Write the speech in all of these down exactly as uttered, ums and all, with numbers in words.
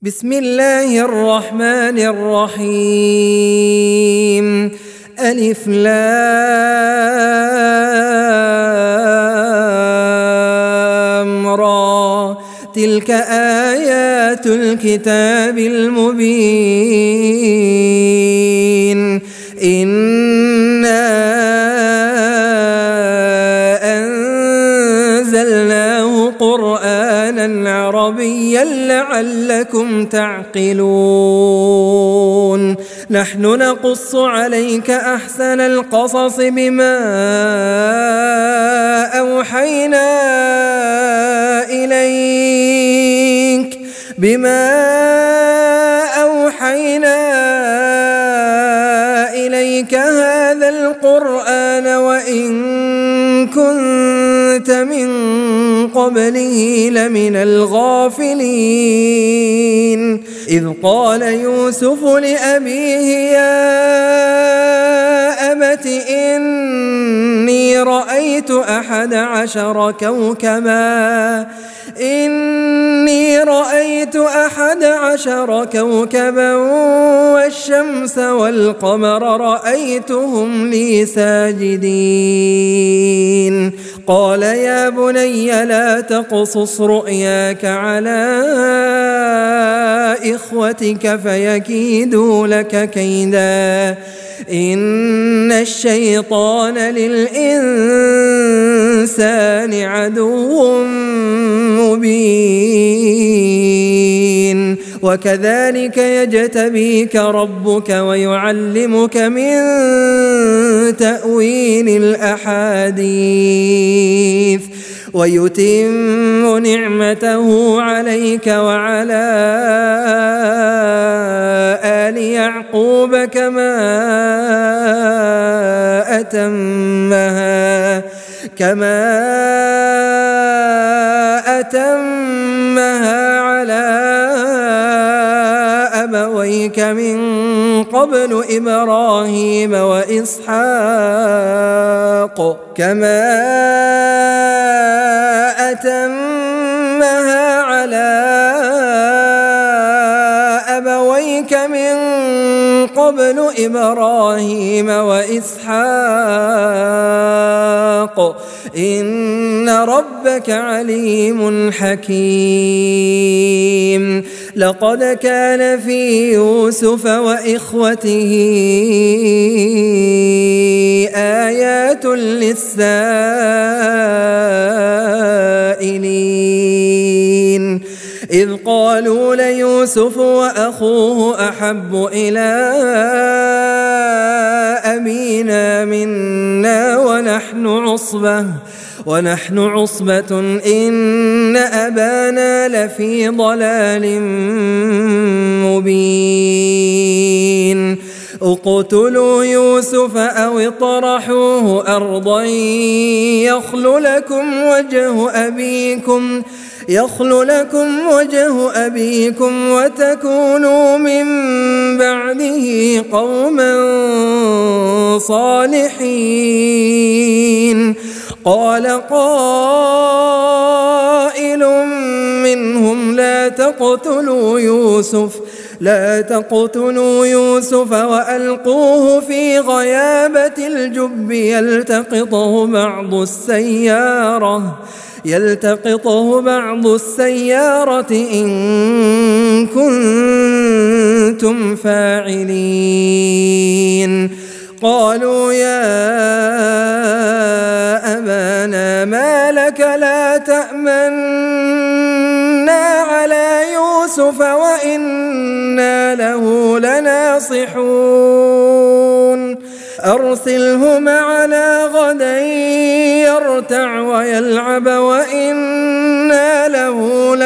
بسم الله الرحمن الرحيم. ألف لام را، تلك آيات الكتاب المبين. إنا أنزلناه قرآنا عربيا لعلكم تعقلون. نحن نقص عليك أحسن القصص بما أوحينا إليك بما أوحينا إليك هذا القرآن وإن كنت من قبله لمن الغافلين. إذ قال يوسف لأبيه يا أبت إني رأيت أحد عشر كوكبا إني رأيت أحد عشر كوكبا والشمس والقمر رأيتهم لي ساجدين. قال يا بني لا تقصص رؤياك على إخوتك فيكيدوا لك كيدا إن الشيطان للإنسان عدو مبين. وكذلك يجتبيك ربك ويعلمك من تأويل الأحاديث ويتم نعمته عليك وعلى آل يعقوب كما أتمها كما أتمها على أبويك من قبل إبراهيم وإسحاق كما أتمها على أبويك من قبل إبراهيم وإسحاق إن ربك عليم حكيم. لقد كان في يوسف وإخوته آيات للسائلين إذ قالوا ليوسف وأخوه أحب إلى أبينا منا ونحن عصبة ونحن عصبة إن أبانا لفي ضلال مبين. اقتلوا يوسف أو اطرحوه أرضا يخل لكم وجه أبيكم يخل لكم وجه أبيكم وتكونوا من بعده قوما صالحين. قال قائل منهم لا تقتلوا يوسف لا تقتلوا يوسف وألقوه في غيابة الجب يلتقطه بعض السيارة يلتقطه بعض السيارة إن كنتم فاعلين. قالوا يا أبانا ما لك لا تأمنا على يوسف وإنا له لناصحون. أرسله معنا غدا يرتع ويلعب وإنا له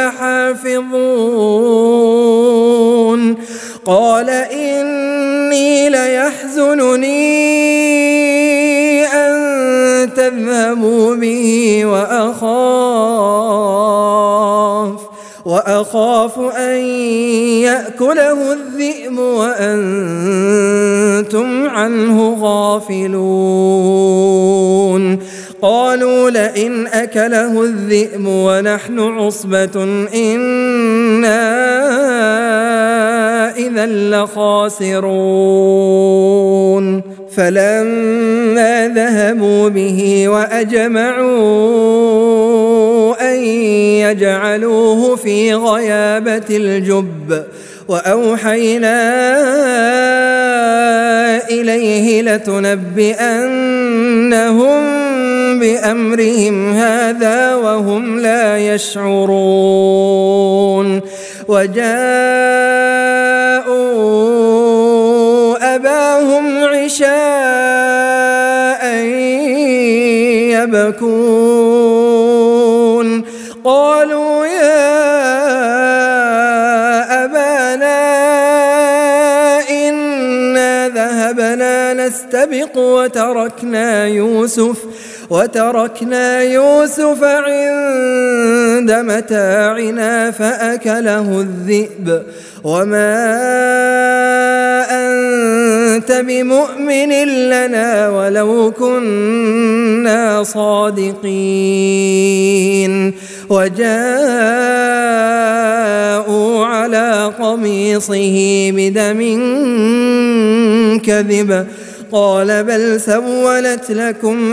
لحافظون. قال إني ليحزنني أن تذهبوا به وأخاف وأخاف أن يأكله الذئب وأنتم عنه غافلون. قالوا لئن أكله الذئب ونحن عصبة إنا إذا لخاسرون فلما ذهبوا به وأجمعوا أن يجعلوه في غيابة الجب وأوحينا إليه لتنبئنهم بأمرهم هذا وهم لا يشعرون وجاءوا أباهم عشاء يبكون قالوا يا أبانا إنا ذهبنا نستبق وتركنا يوسف وتركنا يوسف عند متاعنا فأكله الذئب وما أنت بمؤمن لنا ولو كنا صادقين وجاءوا على قميصه بدم كذب قال بل سولت لكم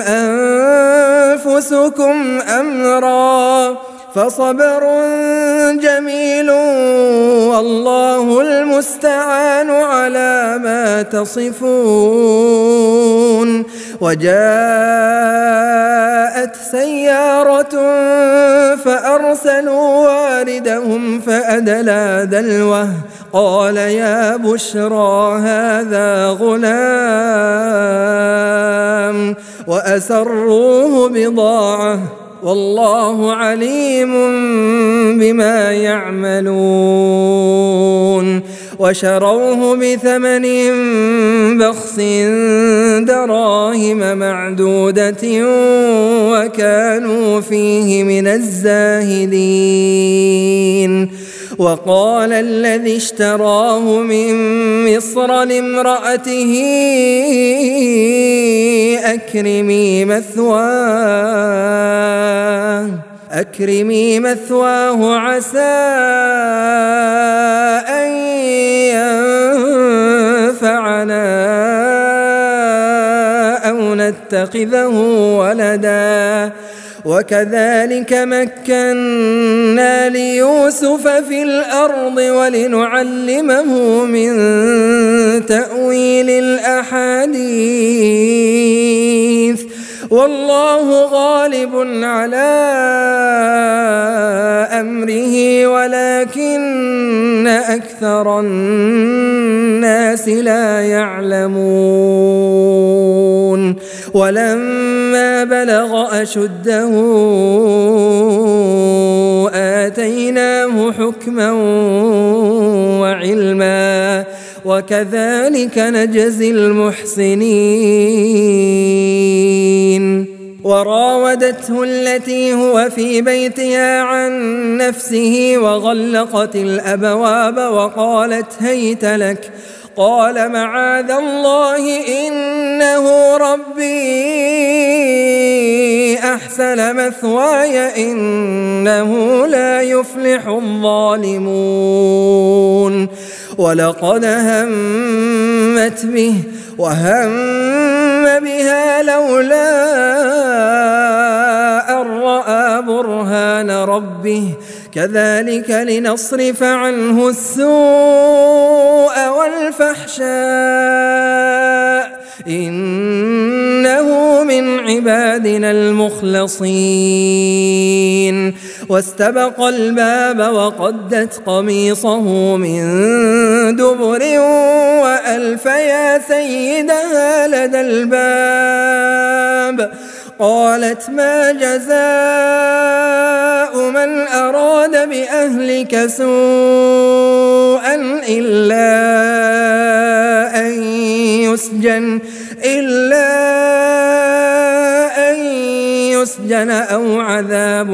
أنفسكم أمرا فصبر جميل والله المستعان على ما تصفون وجاءت سيارة فأرسلوا واردهم فأدلى دلوه قال يا بشرى هذا غلام وأسروه بضاعة والله عليم بما يعملون وشروه بثمن بخس دراهم معدودة وكانوا فيه من الزاهدين وقال الذي اشتراه من مصر لامرأته أكرمي مثواه أكرمي مثواه عسى أن ينفعنا أو نتخذه ولدا وكذلك مكنا ليوسف في الأرض ولنعلمه من تأويل الأحاديث والله غالب على أمره ولكن أكثر الناس لا يعلمون ولما بلغ أشده آتيناه حكما وعلما وكذلك نجزي المحسنين وراودته التي هو في بيتها عن نفسه وغلقت الأبواب وقالت هيت لك قال معاذ الله إنه ربي أحسن مثواي إنه لا يفلح الظالمون ولقد همت به وهم بها لولا أن رأى برهان ربه كذلك لنصرف عنه السوء والفحشاء إنه من عبادنا المخلصين واستبق الباب وقدت قميصه من دبر وألف يا سيدها لدى الباب قالت ما جزاء من أراد بأهلك سوءا إلا أن يسجن إلا أن يسجن أو عذاب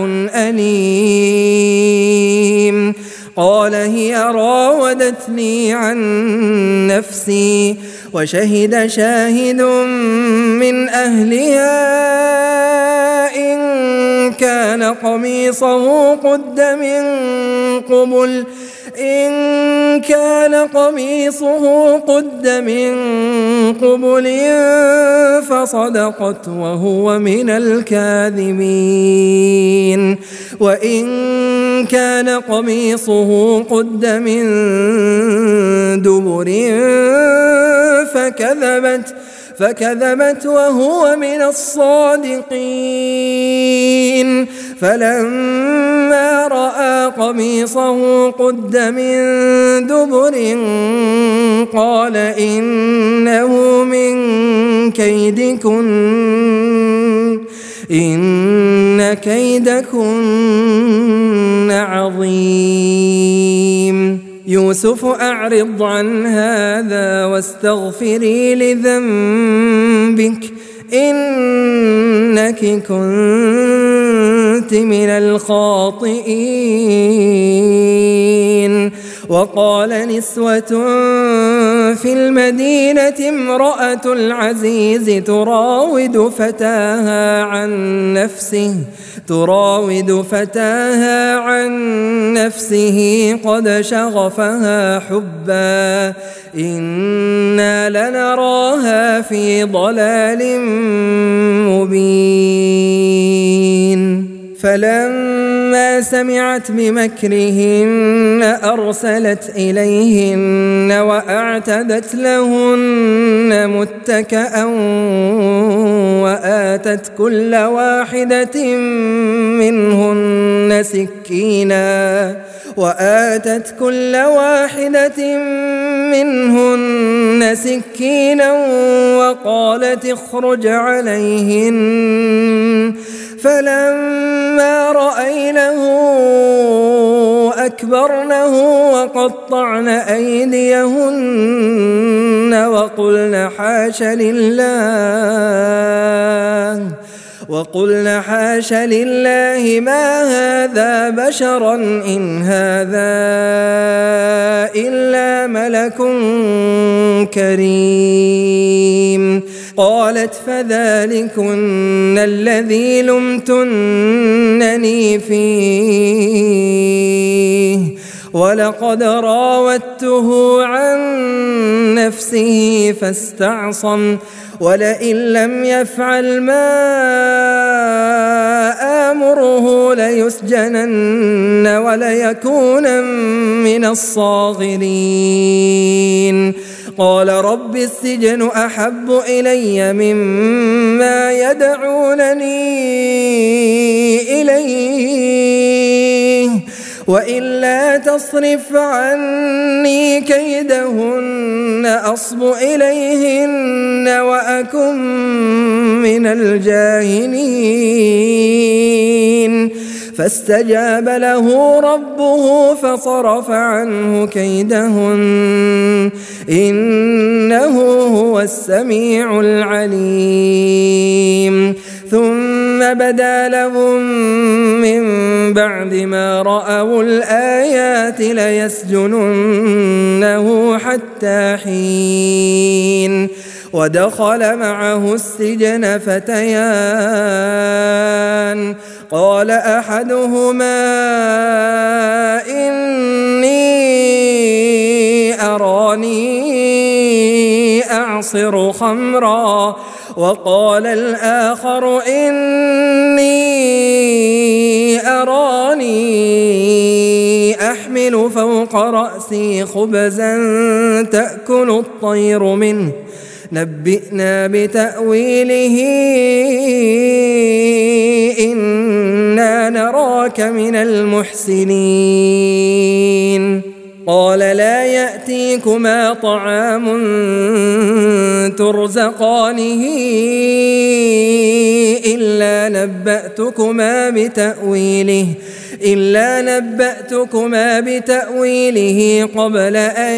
أليم قال هي راودتني عن نفسي وشهد شاهد من أهلها إن كان قميصه قد من قبل إن كان قميصه قد من قبل فصدقت وهو من الكاذبين وإن كان قميصه قد من دبر فكذبت فكذبت وهو من الصادقين فلما رأى قميصه قد من دبر قال إنه من كيدكن إن كيدكن عظيم يوسف أعرض عن هذا واستغفري لذنبك إنك كنت من الخاطئين وقال نسوة في المدينة امرأة العزيز تراود فتاها عن نفسه تراود فتاها عن نفسه قد شغفها حبا إنا لنراها في ضلال مبين فلما سمعت بمكرهن أرسلت إليهن وأعتدت لهن متكأ وآتت كل واحدة منهن سكينا وآتت كل واحدة منهن سكينا وقالت اخرج عليهن فلما رأينه أكبرنه وقطعن أيديهن وقلن حاش لله وقلن حاش لله ما هذا بشرا إن هذا إلا ملك كريم قالت فذلكن الذي لمتنني فيه ولقد راودته عن نفسه فاستعصم ولئن لم يفعل ما آمره ليسجنن وليكون من الصاغرين قال رب السجن أحب إلي مما يدعونني إليه وإلا تصرف عني كيدهن أصب إليهن وأكن من الجاهلين فاستجاب له ربه فصرف عنه كيدهن إنه هو السميع العليم ثم بدا لهم من بعد ما رأوا الآيات ليسجننه حتى حين ودخل معه السجن فتيان قال أحدهما إني أراني أعصر خمرا وقال الآخر إني أراني أحمل فوق رأسي خبزا تأكل الطير منه نبئنا بتأويله إنا نراك من المحسنين قال لا يأتيكما طعام ترزقانه إلا نبأتكما بتأويله إلا نبأتكما بتأويله قبل أن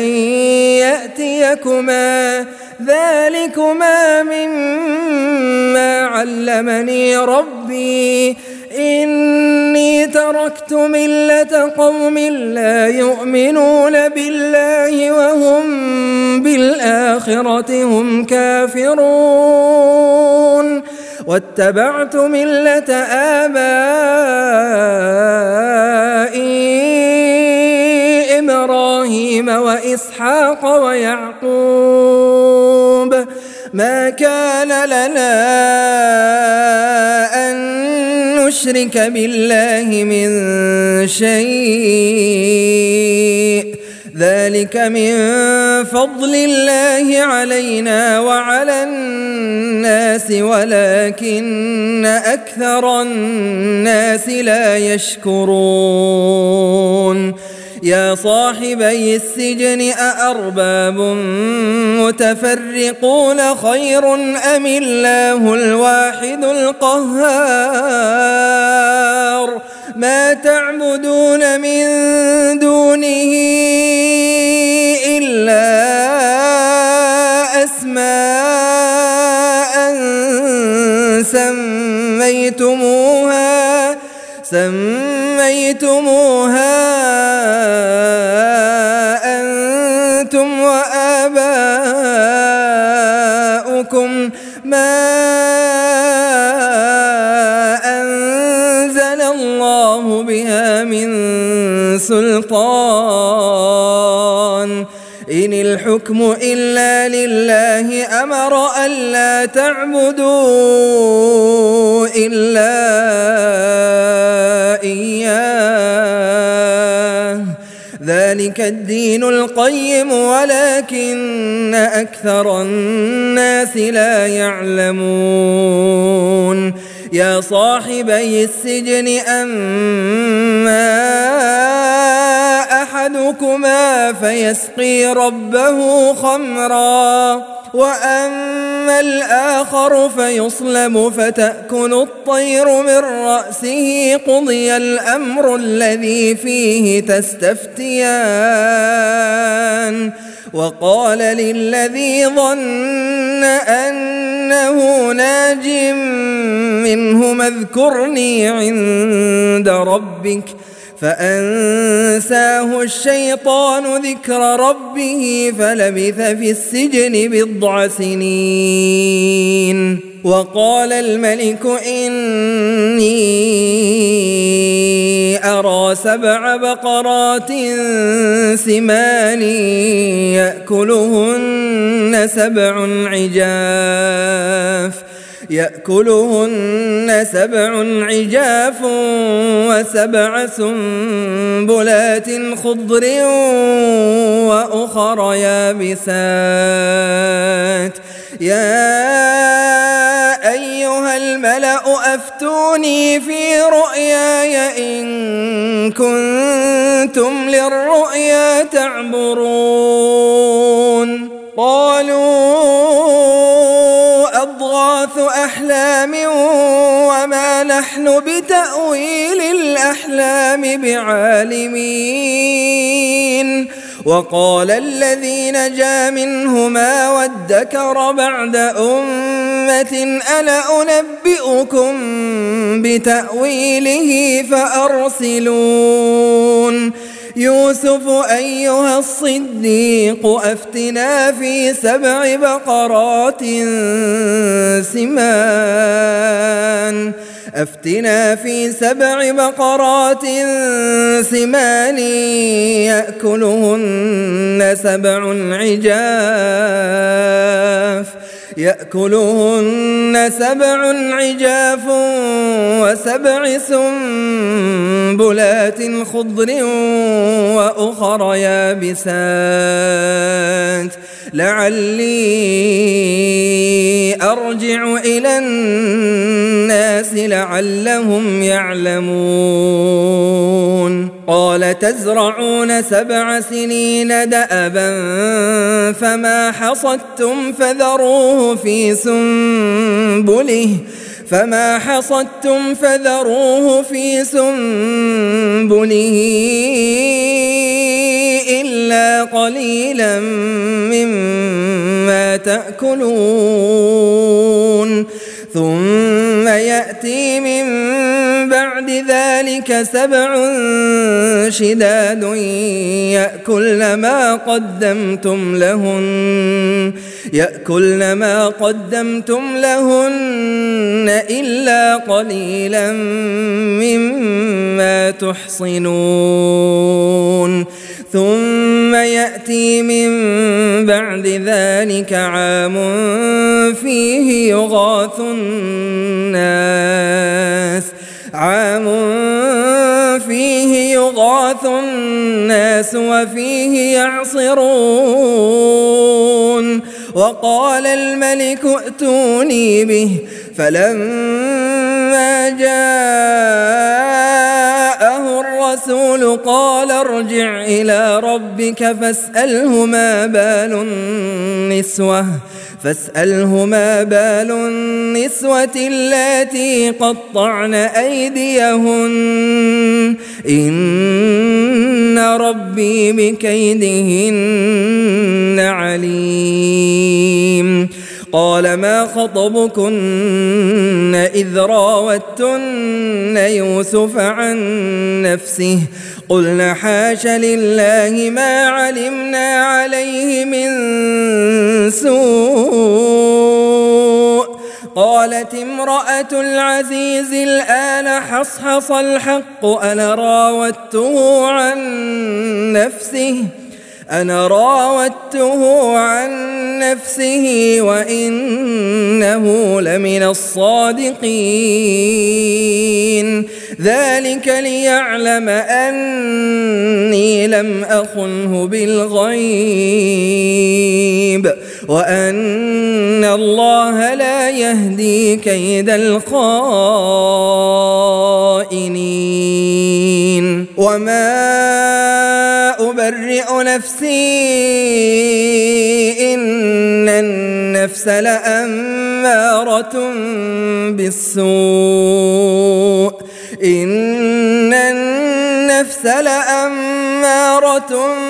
يأتيكما ذلكما مما علمني ربي إني تركت ملة قوم لا يؤمنون بالله وهم بالآخرة هم كافرون واتبعت ملة آبائي إبراهيم وإسحاق ويعقوب ما كان لنا أن نشرك بالله من شيء ذلك من فضل الله علينا وعلى الناس ولكن أكثر الناس لا يشكرون يا صاحبي السجن أأرباب متفرقون خير أم الله الواحد القهار ما تعبدون من دونه إلا أسماء سميتموها سميتموها أنتم وآباؤكم ما أنزل الله بها من سلطان إن الحكم إلا لله أمر ألا تعبدوا إلا إياه ذلك الدين القيم ولكن أكثر الناس لا يعلمون يا صاحبي السجن أما أحدكما فيسقي ربه خمرا وأما الآخر فيصلب فتأكل الطير من رأسه قضي الأمر الذي فيه تستفتيان وقال للذي ظن أنه ناج منهما اذكرني عند ربك فأنساه الشيطان ذكر ربه فلبث في السجن بضع سنين وقال الملك إني أرى سبع بقرات سمان يأكلهن سبع عجاف يأكلهن سبع عجاف وسبع سنبلات خضر وأخر يابسات يا أيها الملأ أفتوني في رؤياي إن كنتم للرؤيا تعبرون قالوا أضغاث أحلام وما نحن بتأويل الأحلام بعالمين وقال الذي نجا منهما وادكر بعد أمة أنا أنبئكم بتأويله فأرسلون يوسف أيها الصديق أفتنا في سبع بقرات سمان أفتنا في سبع بقرات سمان يأكلهن سبع عجاف يأكلهن سبع عجاف وسبع سنبلات خضر وأخر يابسات لعلي أرجع إلى الناس لعلهم يعلمون قال تزرعون سبع سنين دأبا فما حصدتم فذروه في سنبله فما حصدتم فذروه في سنبله إلا قليلا مما تأكلون ثم يأتي من بعد ذلك سبع شداد يأكلن ما قدمتم لهن يأكلن ما قدمتم لهن إلا قليلا مما تحصنون ثم يأتي من بعد ذلك عام فيه يغاث الناس عام فيه يغاث الناس وفيه يعصرون وقال الملك ائتوني به فلما جاءه الرسول قال ارجع إلى ربك فاسأله ما بال النسوة فاسأله ما بال النسوة اللاتي قطعن أيديهن إن ربي بكيدهن عليم قال ما خطبكن إذ راوتن يوسف عن نفسه قلنا حاش لله ما علمنا عليه من سوء قالت امرأة العزيز الآن حصحص الحق أنا راودته عن نفسه أنا راودته عن نفسه وإنه لمن الصادقين ذلك ليعلم أني لم أخنه بالغيب وأن الله لا يهدي كيد الخائنين وما أبرئ نفسي إن النفس لأمارة بالسوء إن النفس لأمارة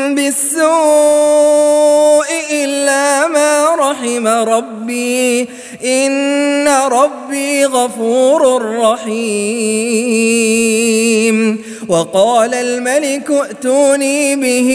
بالسوء إلا ما رحم ربي إن ربي غفور رحيم وقال الملك ائتوني به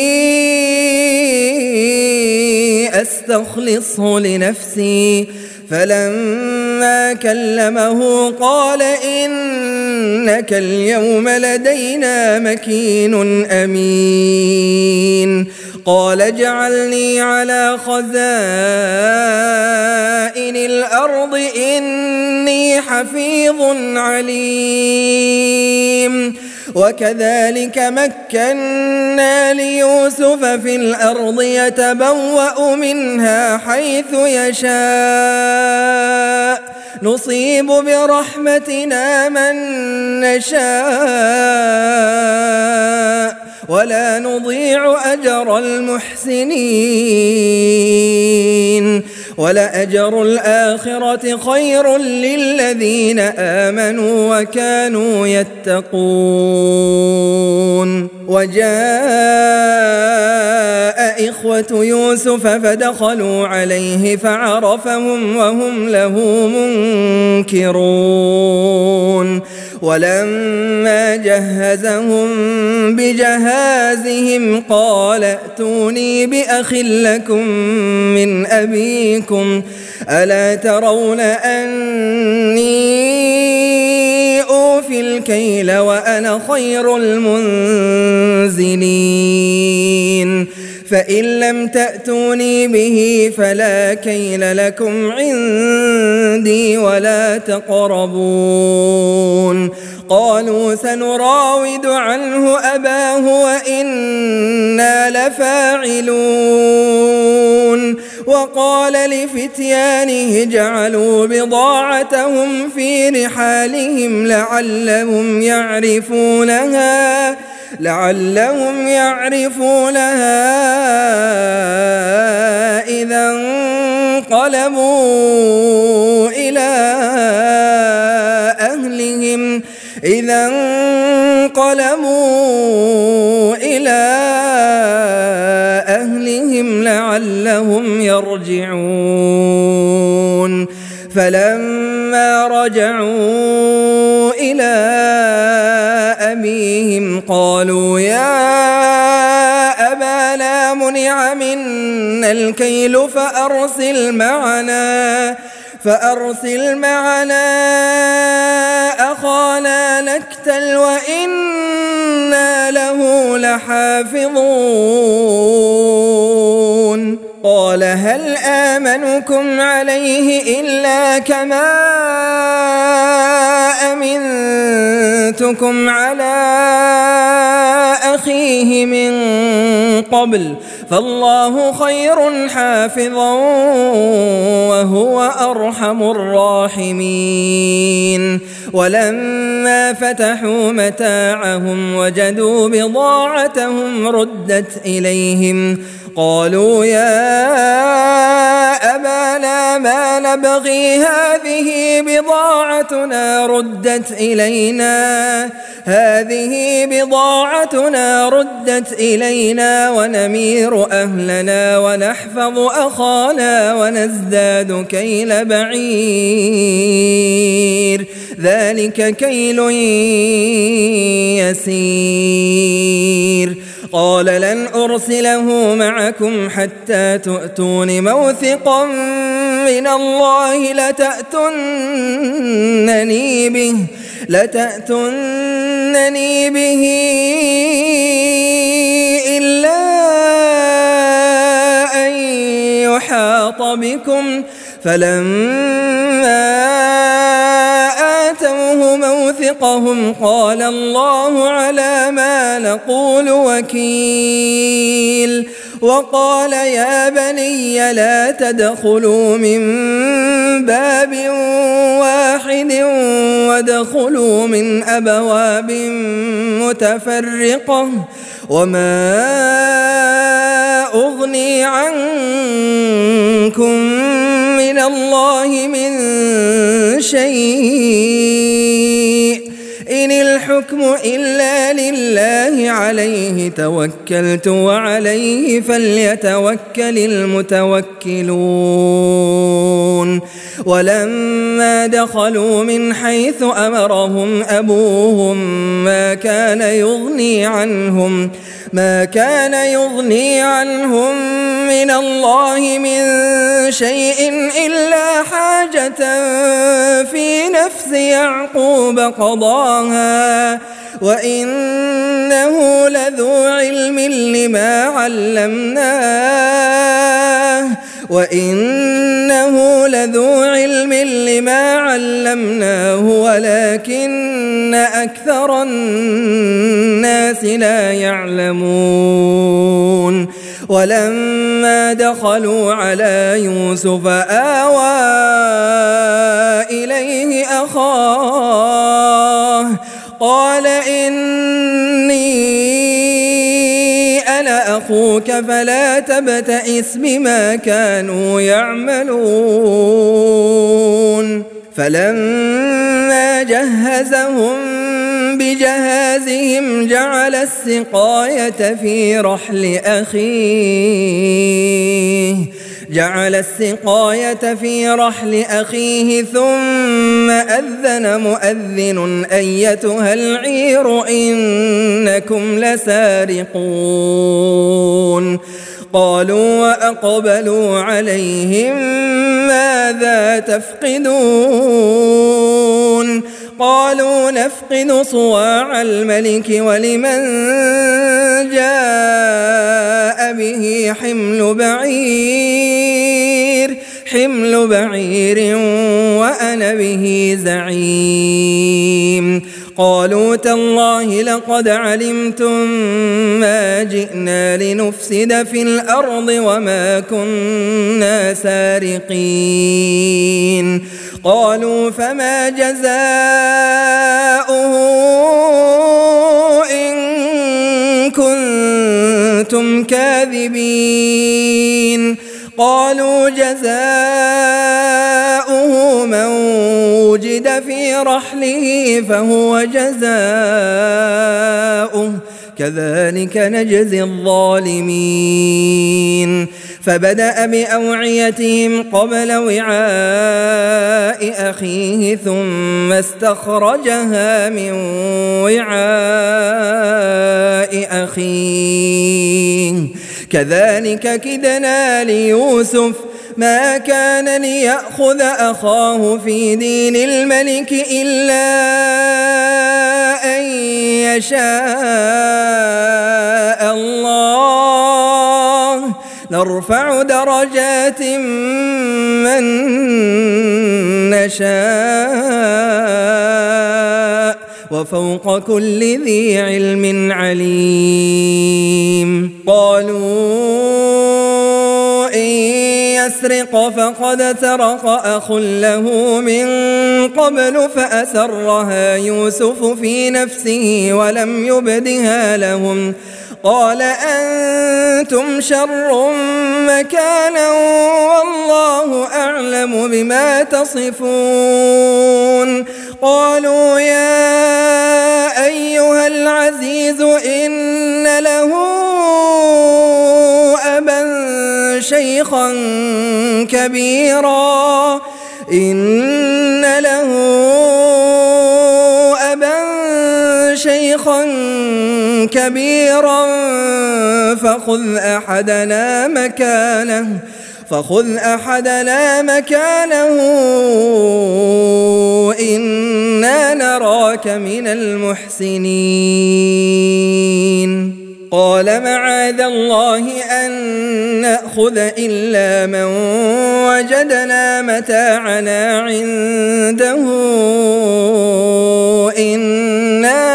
أستخلصه لنفسي فلما كلمه قال إنك اليوم لدينا مكين أمين قال اجعلني على خزائن الأرض إني حفيظ عليم وكذلك مكنا ليوسف في الأرض يتبوأ منها حيث يشاء نصيب برحمتنا من نشاء ولا نضيع أجر المحسنين ولأجر الآخرة خير للذين آمنوا وكانوا يتقون وجاء إخوة يوسف فدخلوا عليه فعرفهم وهم له منكرون ولما جهزهم بجهازهم قال ائتوني بأخ لكم من أبيكم ألا ترون أني أوفي الكيل وأنا خير المنزلين فإن لم تأتوني به فلا كيل لكم عندي ولا تقربون قالوا سنراود عنه أباه وإنا لفاعلون وقال لفتيانه اجعلوا بضاعتهم في رحالهم لعلهم يعرفونها لعلهم يعرفونها إذا انقلبوا إلى أهلهم إذا انقلبوا إلى أهلهم لعلهم يرجعون فلما رجعوا إلى أبيهم قالوا يا أبانا منع منا الكيل فأرسل معنا فأرسل معنا أخانا نكتل وإنا له لحافظون قال هل آمنكم عليه إلا كما أمنتكم على أخيه من قبل فالله خير حافظا وهو أرحم الراحمين ولما فتحوا متاعهم وجدوا بضاعتهم ردت إليهم قالوا يا أبانا ما نبغي هذه بضاعتنا ردت إلينا هذه بضاعتنا ردت إلينا ونمير أهلنا ونحفظ أخانا ونزداد كيل بعير ذلك كيل يسير قال لن أرسله معكم حتى تؤتون موثقا من الله لتأتونني به لتأتونني به إلا أن يحاط بكم فلما آتوه موثقهم قال الله على ما نقول وكيل وقال يا بني لا تدخلوا من باب واحد وادخلوا من أبواب متفرقة وما أغني عنكم من الله من شيء إن الحكم إلا لله عليه توكلت وعليه فليتوكل المتوكلون ولما دخلوا من حيث أمرهم أبوهم ما كان يغني عنهم ما كان يغني عنهم من الله من شيء إلا حاجة في نفس يعقوب قضاها وإنه لذو علم لما علمناه وإنه لذو علم لما علمناه ولكن أكثر الناس لا يعلمون ولما دخلوا على يوسف آوى إليه أخاه قال إني أنا أخوك فلا تبتئس بما كانوا يعملون فلما جهزهم بجهازهم جعل السقاية في رحل أخيه جعل السقاية في رحل أخيه ثم أذن مؤذن أيتها العير إنكم لسارقون قالوا وأقبلوا عليهم ماذا تفقدون قالوا نفقد صواع الملك ولمن جاء به حمل بعير حمل بعير وأنا به زعيم قالوا تالله لقد علمتم ما جئنا لنفسد في الأرض وما كنا سارقين قالوا فما جزاؤه إن كنتم كاذبين قالوا جزاؤه من وجد في رحله فهو جزاؤه كذلك نجزي الظالمين فبدأ بأوعيتهم قبل وعاء أخيه ثم استخرجها من وعاء أخيه كذلك كدنا ليوسف ما كان ليأخذ أخاه في دين الملك إلا أن يشاء الله نرفع درجات من نشاء وفوق كل ذي علم عليم قالوا إن يسرق فقد سرق أخ له من قبل فأسرها يوسف في نفسه ولم يبدها لهم قال أنتم شر مكانا والله أعلم بما تصفون قالوا يا أيها العزيز إن له أبا شيخا كبيرا إن له أبا شيخا كبيرا فخذ أحدنا مكانه فخذ أحدنا مكانه إنا نراك من المحسنين قال معاذ الله أن نأخذ إلا من وجدنا متاعنا عنده إنا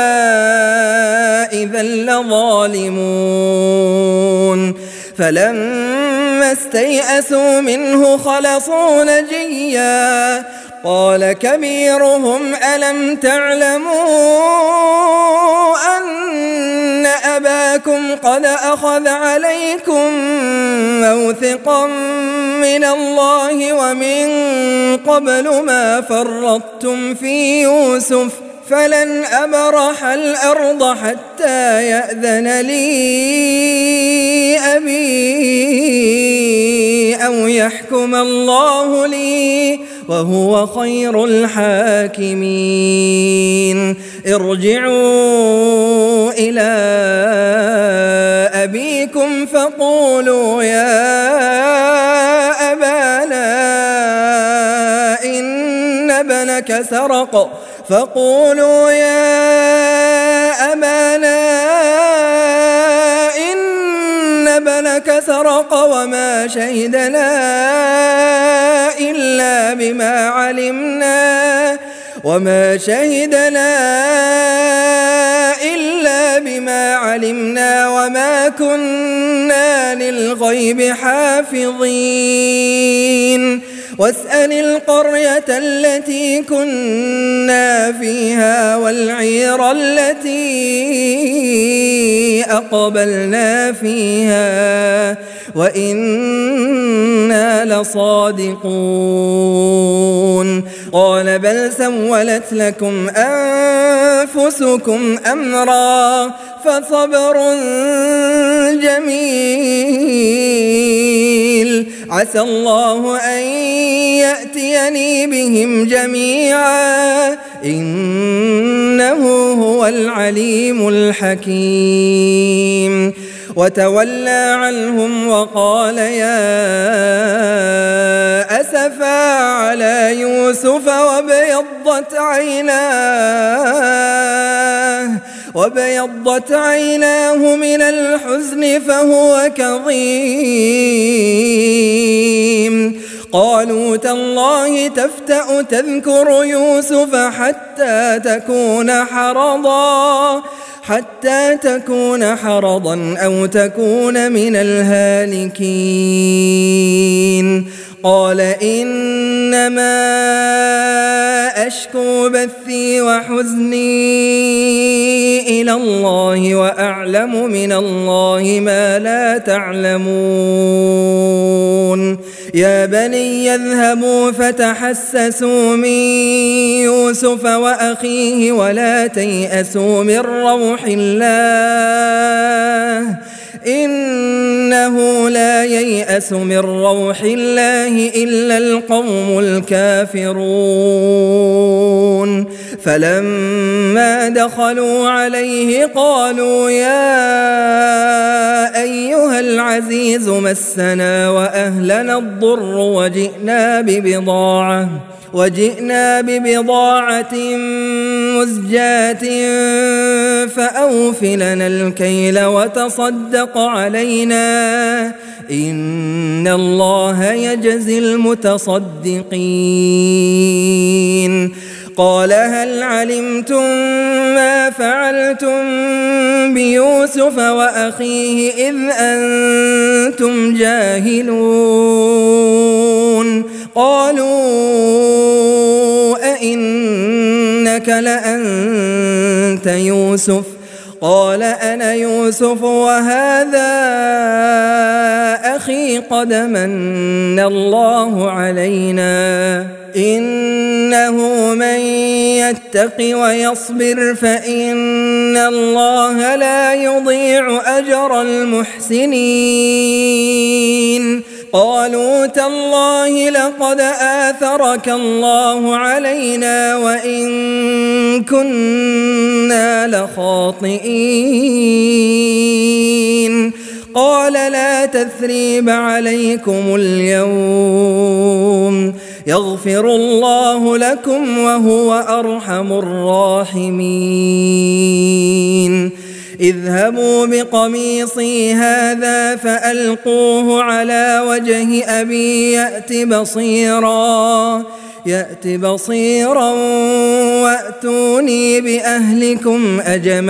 إذا لظالمون فلما استيئسوا منه خلصوا نجيا قال كبيرهم ألم تعلموا أن أباكم قد أخذ عليكم موثقا من الله ومن قبل ما فرطتم في يوسف فلن أبرح الأرض حتى يأذن لي أبي أو يحكم الله لي وهو خير الحاكمين ارجعوا إلى أبيكم فقولوا يا أبانا إن ابنك سرق فقولوا يا أبانا إن ابنك سرق وما شهدنا إلا بما علمنا وما شهدنا إلا بما علمنا وما كنا للغيب حافظين واسأل القرية التي كنا فيها والعير التي أقبلنا فيها وإنا لصادقون قال بل سولت لكم أنفسكم أمرا فصبر جميل عسى الله أن يأتيني بهم جميعا إنه هو العليم الحكيم وتولى عنهم وقال يا أسفا على يوسف وابيضت عيناه وبيضت عيناه من الحزن فهو كظيم قالوا تالله تفتأ تذكر يوسف حتى تكون حرضا حتى تكون حرضا أو تكون من الهالكين قال إنما أشكو بثي وحزني إلى الله وأعلم من الله ما لا تعلمون يا بني يذهبوا فتحسسوا من يوسف وأخيه ولا تيأسوا من روح الله إنه لا ييأس من روح الله إلا القوم الكافرون فلما دخلوا عليه قالوا يا أيها العزيز مسنا وأهلنا الضر وجئنا ببضاعة وجئنا ببضاعة مزجاة فأوف لنا الكيل وتصدق علينا إن الله يجزي المتصدقين قال هل علمتم ما فعلتم بيوسف وأخيه إذ أنتم جاهلون قالوا أئنك لأنت يوسف قال أنا يوسف وهذا أخي قد من الله علينا إنه من يتق ويصبر فإن الله لا يضيع أجر المحسنين قالوا تالله لقد آثرك الله علينا وإن كنا لخاطئين قال لا تثريب عليكم اليوم يغفر الله لكم وهو أرحم الراحمين اذهبوا بقميصي هذا فألقوه على وجه أبي يأت بصيرا يأت بصيرا وأتوني بأهلكم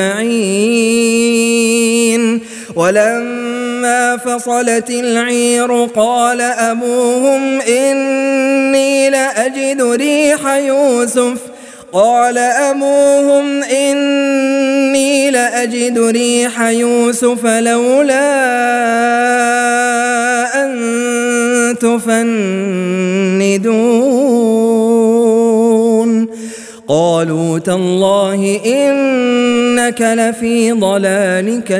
أجمعين ولما فصلت العير قال أبوهم إني لأجد ريح يوسف قال أبوهم إني لأجد ريح يوسف لولا أن تفندون قالوا تالله إنك لفي ضلالك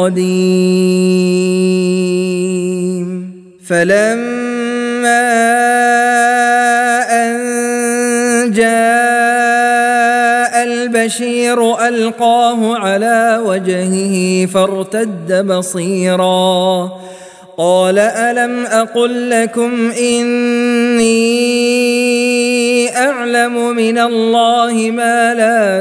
القديم فلما أن جاء البشير ألقاه على وجهه فارتد بصيرا قال ألم أقل لكم إني أعلم من الله ما لا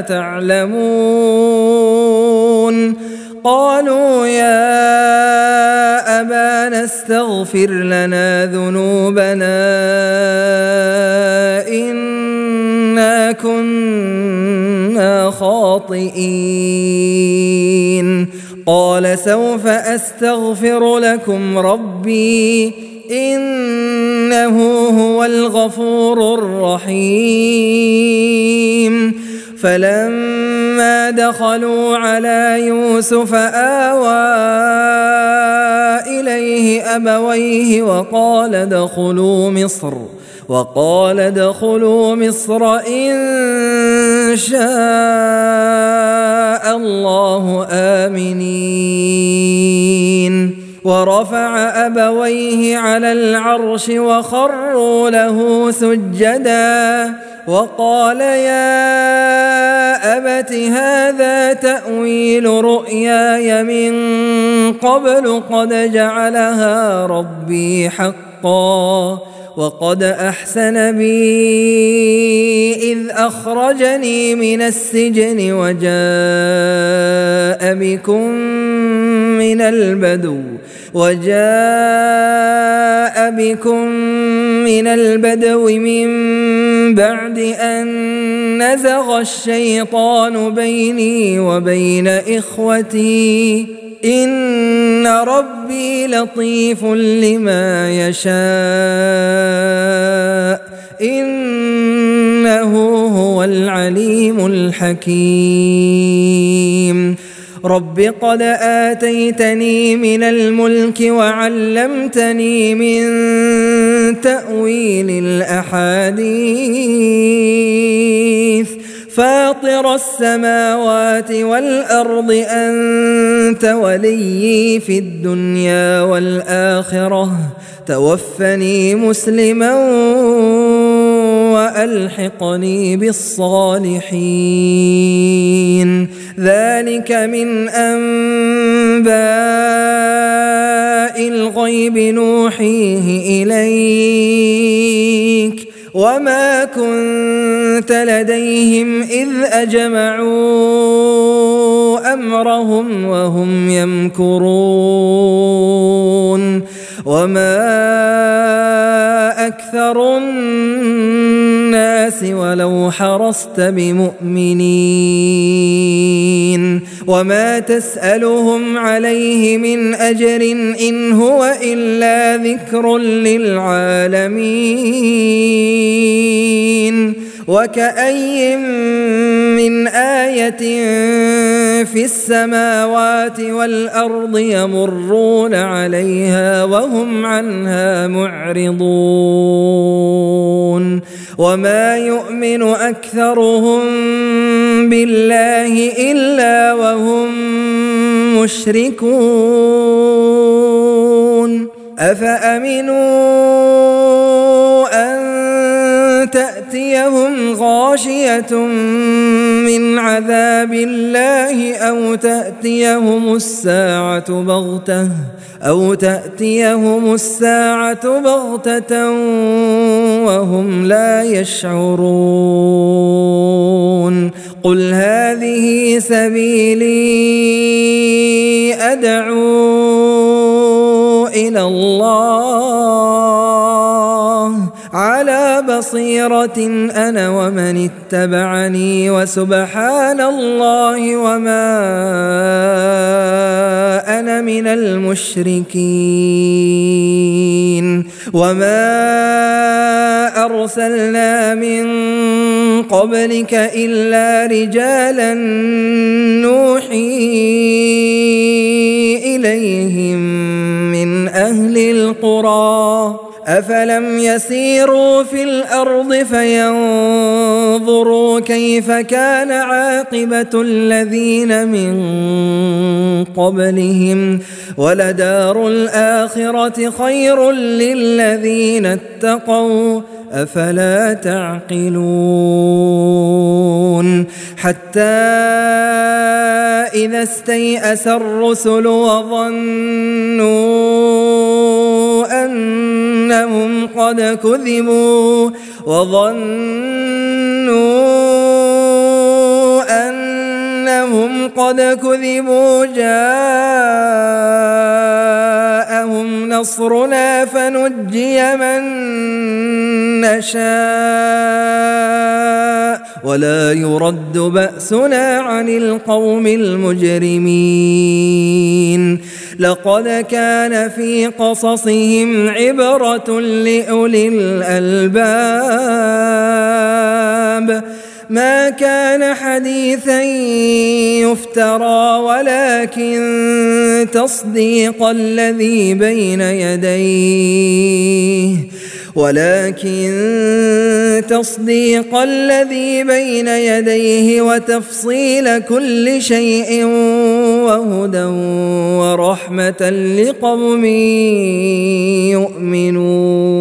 تعلمون قالوا يا أبانا استغفر لنا ذنوبنا إنا كنا خاطئين قال سوف أستغفر لكم ربي إنه هو الغفور الرحيم فلما دخلوا على يوسف آوى إليه أبويه وقال ادخلوا مصر وقال ادخلوا مصر إن شاء الله آمنين ورفع أبويه على العرش وخروا له سجدا وقال يا أبت هذا تأويل رؤياي من قبل قد جعلها ربي حقا وقد أحسن بي إذ أخرجني من السجن وجاء بكم من البدو وجاء بكم من البدو من بعد أن نزغ الشيطان بيني وبين إخوتي إن ربي لطيف لما يشاء إنه هو العليم الحكيم رب قد آتيتني من الملك وعلمتني من تأويل الأحاديث فاطر السماوات والأرض أنت وليي في الدنيا والآخرة توفني مسلما وألحقني بالصالحين ذلك من أنباء الغيب نوحيه إليك وما كنت لديهم إذ أجمعوا أمرهم وهم يمكرون وما أكثر الناس ولو حرصت بمؤمنين وما تسألهم عليه من أجر إن هو إلا ذكر للعالمين وكأي من آية في السماوات والأرض يمرون عليها وهم عنها معرضون وما يؤمن أكثرهم بالله إلا وهم مشركون أفأمنوا أن تأتيهم غاشية من عذاب الله أو تأتيهم الساعة بغتة أو تأتيهم الساعة بغتة وهم لا يشعرون قل هذه سبيلي أدعو إلى الله على بصيرة أنا ومن اتبعني وسبحان الله وما أنا من المشركين وما أرسلنا من قبلك إلا رجالا نوحي إليهم من أهل القرى أفلم يسيروا في الأرض فينظروا كيف كان عاقبة الذين من قبلهم ولدار الآخرة خير للذين اتقوا أفلا تعقلون حتى إذا استيأس الرسل وظنوا أنهم قد كذبوا وظنوا أنهم قد كذبوا جاءهم نصرنا فنجي من نشاء ولا يرد بأسنا عن القوم المجرمين لقد كان في قصصهم عبرة لأولي الألباب ما كان حديثا يفترى ولكن تصديق الذي بين يديه ولكن تصديق الذي بين يديه وتفصيل كل شيء وهدى ورحمة لقوم يؤمنون